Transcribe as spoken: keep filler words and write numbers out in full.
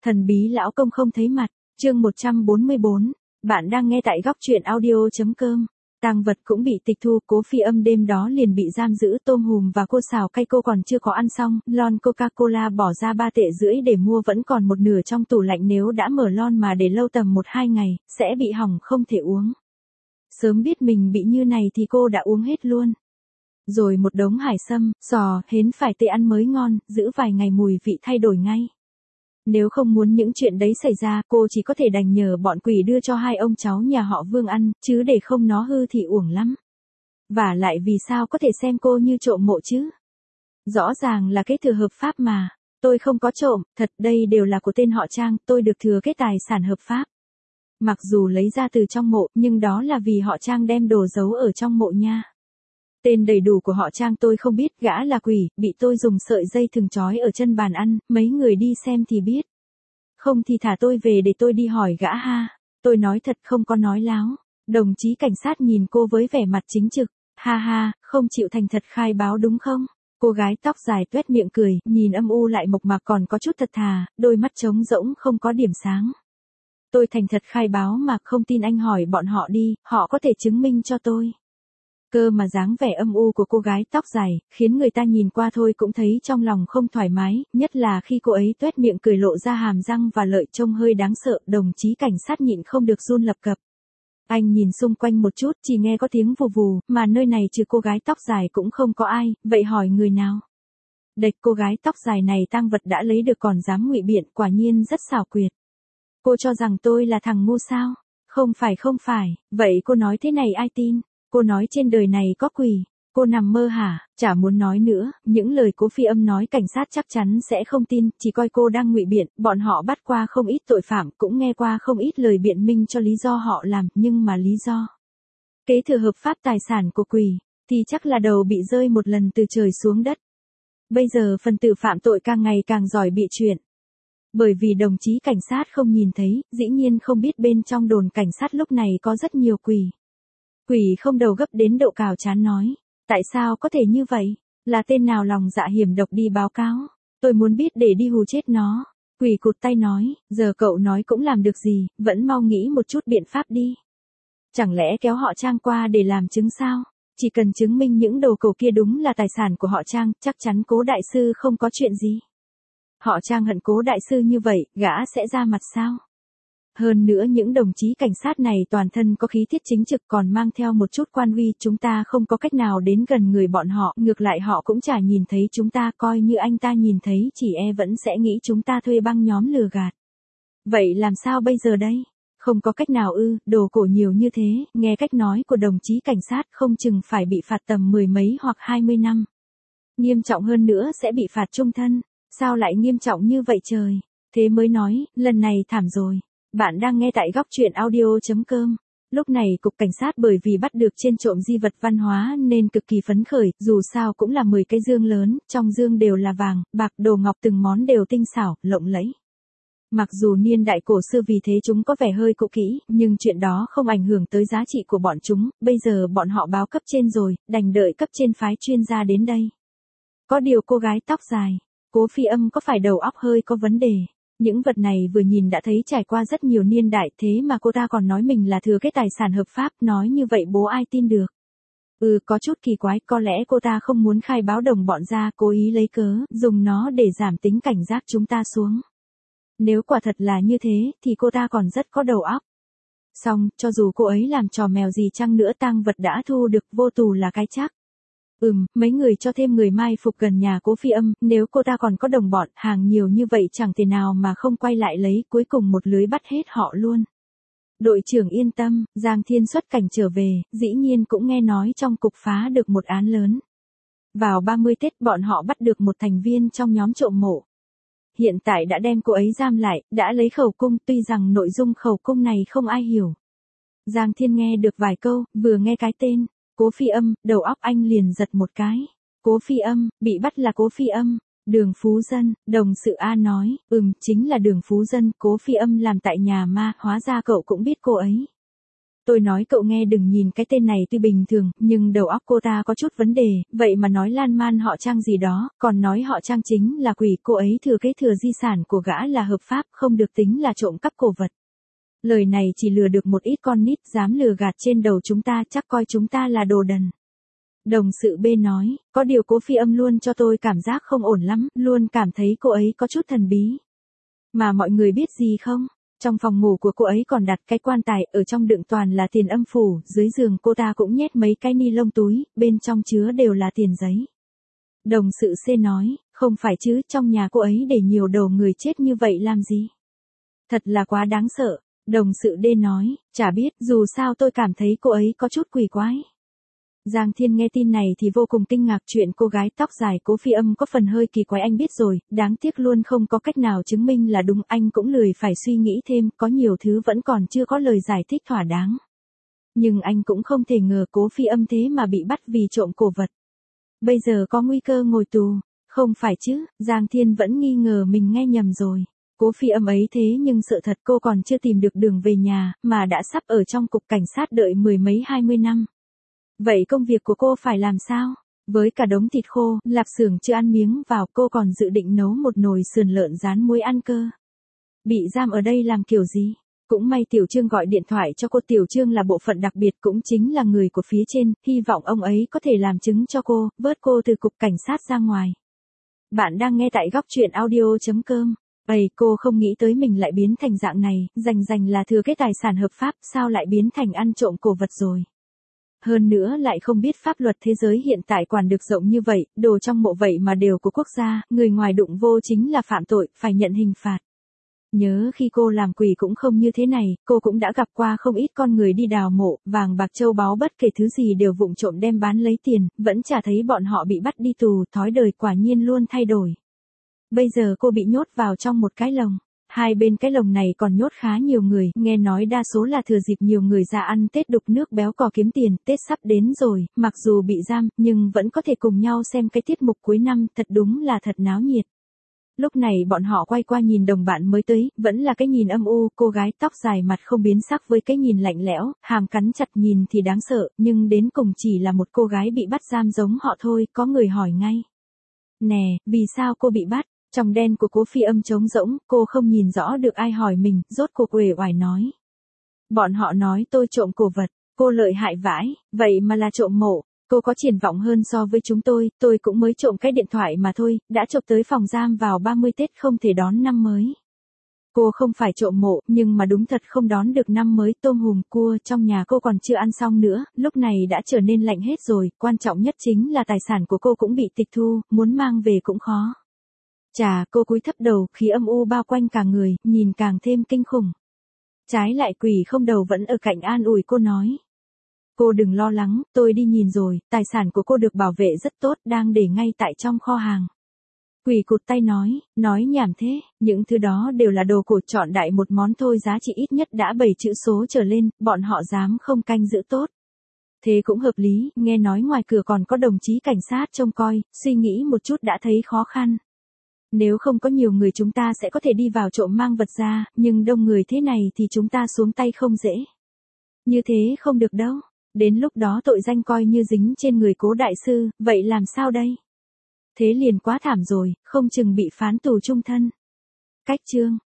Thần bí lão công không thấy mặt, chương một trăm bốn mươi bốn, bạn đang nghe tại góc truyện audio.com. Tang vật cũng bị tịch thu, Cố Phi Âm đêm đó liền bị giam giữ, tôm hùm và cô xào cay cô còn chưa có ăn xong, lon Coca-Cola bỏ ra ba tệ rưỡi để mua vẫn còn một nửa trong tủ lạnh, nếu đã mở lon mà để lâu tầm một hai ngày, sẽ bị hỏng không thể uống. Sớm biết mình bị như này thì cô đã uống hết luôn. Rồi một đống hải sâm, sò, hến phải tê ăn mới ngon, giữ vài ngày mùi vị thay đổi ngay. Nếu không muốn những chuyện đấy xảy ra, cô chỉ có thể đành nhờ bọn quỷ đưa cho hai ông cháu nhà họ Vương ăn, chứ để không nó hư thì uổng lắm. Và lại vì sao có thể xem cô như trộm mộ chứ? Rõ ràng là kế thừa hợp pháp mà. Tôi không có trộm, thật đây đều là của tên họ Trang, tôi được thừa kế tài sản hợp pháp. Mặc dù lấy ra từ trong mộ, nhưng đó là vì họ Trang đem đồ giấu ở trong mộ nha. Tên đầy đủ của họ Trang tôi không biết, gã là quỷ, bị tôi dùng sợi dây thừng trói ở chân bàn ăn, mấy người đi xem thì biết. Không thì thả tôi về để tôi đi hỏi gã ha. Tôi nói thật không có nói láo. Đồng chí cảnh sát nhìn cô với vẻ mặt chính trực. Ha ha, không chịu thành thật khai báo đúng không? Cô gái tóc dài tuét miệng cười, nhìn âm u lại mộc mạc còn có chút thật thà, đôi mắt trống rỗng không có điểm sáng. Tôi thành thật khai báo mà, không tin anh hỏi bọn họ đi, họ có thể chứng minh cho tôi. Cơ mà dáng vẻ âm u của cô gái tóc dài, khiến người ta nhìn qua thôi cũng thấy trong lòng không thoải mái, nhất là khi cô ấy tuét miệng cười lộ ra hàm răng và lợi trông hơi đáng sợ, đồng chí cảnh sát nhịn không được run lập cập. Anh nhìn xung quanh một chút, chỉ nghe có tiếng vù vù, mà nơi này trừ cô gái tóc dài cũng không có ai, vậy hỏi người nào? Đệch, cô gái tóc dài này tang vật đã lấy được còn dám ngụy biện, quả nhiên rất xảo quyệt. Cô cho rằng tôi là thằng ngu sao? Không phải không phải, vậy cô nói thế này ai tin? Cô nói trên đời này có quỷ, cô nằm mơ hả? Chả muốn nói nữa, những lời Cố Phi Âm nói cảnh sát chắc chắn sẽ không tin, chỉ coi cô đang ngụy biện, bọn họ bắt qua không ít tội phạm, cũng nghe qua không ít lời biện minh cho lý do họ làm, nhưng mà lý do kế thừa hợp pháp tài sản của quỷ, thì chắc là đầu bị rơi một lần từ trời xuống đất. Bây giờ phần tử phạm tội càng ngày càng giỏi bị chuyện. Bởi vì đồng chí cảnh sát không nhìn thấy, dĩ nhiên không biết bên trong đồn cảnh sát lúc này có rất nhiều quỷ. Quỷ không đầu gấp đến độ cào chán nói. Tại sao có thể như vậy? Là tên nào lòng dạ hiểm độc đi báo cáo? Tôi muốn biết để đi hù chết nó. Quỷ cụt tay nói, giờ cậu nói cũng làm được gì, vẫn mau nghĩ một chút biện pháp đi. Chẳng lẽ kéo họ Trang qua để làm chứng sao? Chỉ cần chứng minh những đồ cổ kia đúng là tài sản của họ Trang, chắc chắn Cố đại sư không có chuyện gì. Họ Trang hận Cố đại sư như vậy, gã sẽ ra mặt sao? Hơn nữa những đồng chí cảnh sát này toàn thân có khí tiết chính trực còn mang theo một chút quan uy, chúng ta không có cách nào đến gần người bọn họ, ngược lại họ cũng chả nhìn thấy chúng ta, coi như anh ta nhìn thấy chỉ e vẫn sẽ nghĩ chúng ta thuê băng nhóm lừa gạt. Vậy làm sao bây giờ đây? Không có cách nào ư, đồ cổ nhiều như thế, nghe cách nói của đồng chí cảnh sát không chừng phải bị phạt tầm mười mấy hoặc hai mươi năm. Nghiêm trọng hơn nữa sẽ bị phạt chung thân, sao lại nghiêm trọng như vậy trời? Thế mới nói, lần này thảm rồi. Bạn đang nghe tại góc truyện audio.com. Lúc này cục cảnh sát bởi vì bắt được trên trộm di vật văn hóa nên cực kỳ phấn khởi, dù sao cũng là mười cái dương lớn, trong dương đều là vàng, bạc, đồ ngọc từng món đều tinh xảo, lộng lẫy. Mặc dù niên đại cổ xưa vì thế chúng có vẻ hơi cũ kỹ, nhưng chuyện đó không ảnh hưởng tới giá trị của bọn chúng, bây giờ bọn họ báo cấp trên rồi, đành đợi cấp trên phái chuyên gia đến đây. Có điều cô gái tóc dài, Cố Phi Âm có phải đầu óc hơi có vấn đề? Những vật này vừa nhìn đã thấy trải qua rất nhiều niên đại, thế mà cô ta còn nói mình là thừa kế tài sản hợp pháp, nói như vậy bố ai tin được. Ừ, có chút kỳ quái, có lẽ cô ta không muốn khai báo đồng bọn ra, cố ý lấy cớ, dùng nó để giảm tính cảnh giác chúng ta xuống. Nếu quả thật là như thế, thì cô ta còn rất có đầu óc. Xong, cho dù cô ấy làm trò mèo gì chăng nữa tang vật đã thu được, vô tù là cái chắc. Ừm, mấy người cho thêm người mai phục gần nhà Cố Phi Âm, nếu cô ta còn có đồng bọn, hàng nhiều như vậy chẳng thể nào mà không quay lại lấy, cuối cùng một lưới bắt hết họ luôn. Đội trưởng yên tâm, Giang Thiên xuất cảnh trở về, dĩ nhiên cũng nghe nói trong cục phá được một án lớn. Vào ba mươi Tết bọn họ bắt được một thành viên trong nhóm trộm mộ. Hiện tại đã đem cô ấy giam lại, đã lấy khẩu cung, tuy rằng nội dung khẩu cung này không ai hiểu. Giang Thiên nghe được vài câu, vừa nghe cái tên Cố Phi Âm, đầu óc anh liền giật một cái. Cố Phi Âm, bị bắt là Cố Phi Âm. Đường Phú Dân, đồng sự A nói, ừm, chính là Đường Phú Dân, Cố Phi Âm làm tại nhà ma, hóa ra cậu cũng biết cô ấy. Tôi nói cậu nghe đừng nhìn cái tên này tuy bình thường, nhưng đầu óc cô ta có chút vấn đề, vậy mà nói lan man họ Trang gì đó, còn nói họ Trang chính là quỷ, cô ấy thừa kế thừa di sản của gã là hợp pháp, không được tính là trộm cắp cổ vật. Lời này chỉ lừa được một ít con nít, dám lừa gạt trên đầu chúng ta, chắc coi chúng ta là đồ đần. Đồng sự B nói, có điều Cố Phi Âm luôn cho tôi cảm giác không ổn lắm, luôn cảm thấy cô ấy có chút thần bí. Mà mọi người biết gì không? Trong phòng ngủ của cô ấy còn đặt cái quan tài, ở trong đựng toàn là tiền âm phủ, dưới giường cô ta cũng nhét mấy cái ni lông túi, bên trong chứa đều là tiền giấy. Đồng sự C nói, không phải chứ, trong nhà cô ấy để nhiều đầu người chết như vậy làm gì? Thật là quá đáng sợ. Đồng sự D nói, chả biết, dù sao tôi cảm thấy cô ấy có chút quỷ quái. Giang Thiên nghe tin này thì vô cùng kinh ngạc, chuyện cô gái tóc dài Cố Phi Âm có phần hơi kỳ quái anh biết rồi, đáng tiếc luôn không có cách nào chứng minh là đúng, anh cũng lười phải suy nghĩ thêm, có nhiều thứ vẫn còn chưa có lời giải thích thỏa đáng. Nhưng anh cũng không thể ngờ Cố Phi Âm thế mà bị bắt vì trộm cổ vật. Bây giờ có nguy cơ ngồi tù, không phải chứ, Giang Thiên vẫn nghi ngờ mình nghe nhầm rồi. Cố Phi Âm ấy thế nhưng sợ thật cô còn chưa tìm được đường về nhà, mà đã sắp ở trong cục cảnh sát đợi mười mấy hai mươi năm. Vậy công việc của cô phải làm sao? Với cả đống thịt khô, lạp xưởng chưa ăn miếng vào, cô còn dự định nấu một nồi sườn lợn rán muối ăn cơ. Bị giam ở đây làm kiểu gì? Cũng may Tiểu Trương gọi điện thoại cho cô, Tiểu Trương là bộ phận đặc biệt cũng chính là người của phía trên, hy vọng ông ấy có thể làm chứng cho cô, vớt cô từ cục cảnh sát ra ngoài. Bạn đang nghe tại góc truyện audio chấm com. Ây, cô không nghĩ tới mình lại biến thành dạng này, rành rành là thừa cái tài sản hợp pháp, sao lại biến thành ăn trộm cổ vật rồi. Hơn nữa lại không biết pháp luật thế giới hiện tại quản được rộng như vậy, đồ trong mộ vậy mà đều của quốc gia, người ngoài đụng vô chính là phạm tội, phải nhận hình phạt. Nhớ khi cô làm quỷ cũng không như thế này, cô cũng đã gặp qua không ít con người đi đào mộ, vàng bạc châu báu bất kể thứ gì đều vụng trộm đem bán lấy tiền, vẫn chả thấy bọn họ bị bắt đi tù, thói đời quả nhiên luôn thay đổi. Bây giờ cô bị nhốt vào trong một cái lồng. Hai bên cái lồng này còn nhốt khá nhiều người, nghe nói đa số là thừa dịp nhiều người ra ăn Tết đục nước béo cò kiếm tiền, Tết sắp đến rồi, mặc dù bị giam, nhưng vẫn có thể cùng nhau xem cái tiết mục cuối năm, thật đúng là thật náo nhiệt. Lúc này bọn họ quay qua nhìn đồng bạn mới tới, vẫn là cái nhìn âm u, cô gái tóc dài mặt không biến sắc với cái nhìn lạnh lẽo, hàm cắn chặt nhìn thì đáng sợ, nhưng đến cùng chỉ là một cô gái bị bắt giam giống họ thôi, có người hỏi ngay. Nè, vì sao cô bị bắt? Trong đen của Cố Phi Âm trống rỗng, cô không nhìn rõ được ai hỏi mình, rốt cuộc uể oải nói. Bọn họ nói tôi trộm cổ vật, cô lợi hại vãi, vậy mà là trộm mộ, cô có triển vọng hơn so với chúng tôi, tôi cũng mới trộm cái điện thoại mà thôi, đã chộp tới phòng giam vào ba mươi Tết không thể đón năm mới. Cô không phải trộm mộ, nhưng mà đúng thật không đón được năm mới, tôm hùm cua trong nhà cô còn chưa ăn xong nữa, lúc này đã trở nên lạnh hết rồi, quan trọng nhất chính là tài sản của cô cũng bị tịch thu, muốn mang về cũng khó. Chà, cô cúi thấp đầu, khí âm u bao quanh cả người, nhìn càng thêm kinh khủng. Trái lại quỷ không đầu vẫn ở cạnh an ủi cô nói. Cô đừng lo lắng, tôi đi nhìn rồi, tài sản của cô được bảo vệ rất tốt, đang để ngay tại trong kho hàng. Quỷ cụt tay nói, nói nhảm thế, những thứ đó đều là đồ cổ, chọn đại một món thôi giá trị ít nhất đã bảy chữ số trở lên, bọn họ dám không canh giữ tốt. Thế cũng hợp lý, nghe nói ngoài cửa còn có đồng chí cảnh sát trông coi, suy nghĩ một chút đã thấy khó khăn. Nếu không có nhiều người chúng ta sẽ có thể đi vào trộm mang vật ra, nhưng đông người thế này thì chúng ta xuống tay không dễ. Như thế không được đâu, đến lúc đó tội danh coi như dính trên người Cố đại sư, vậy làm sao đây? Thế liền quá thảm rồi, không chừng bị phán tù chung thân. Cách chương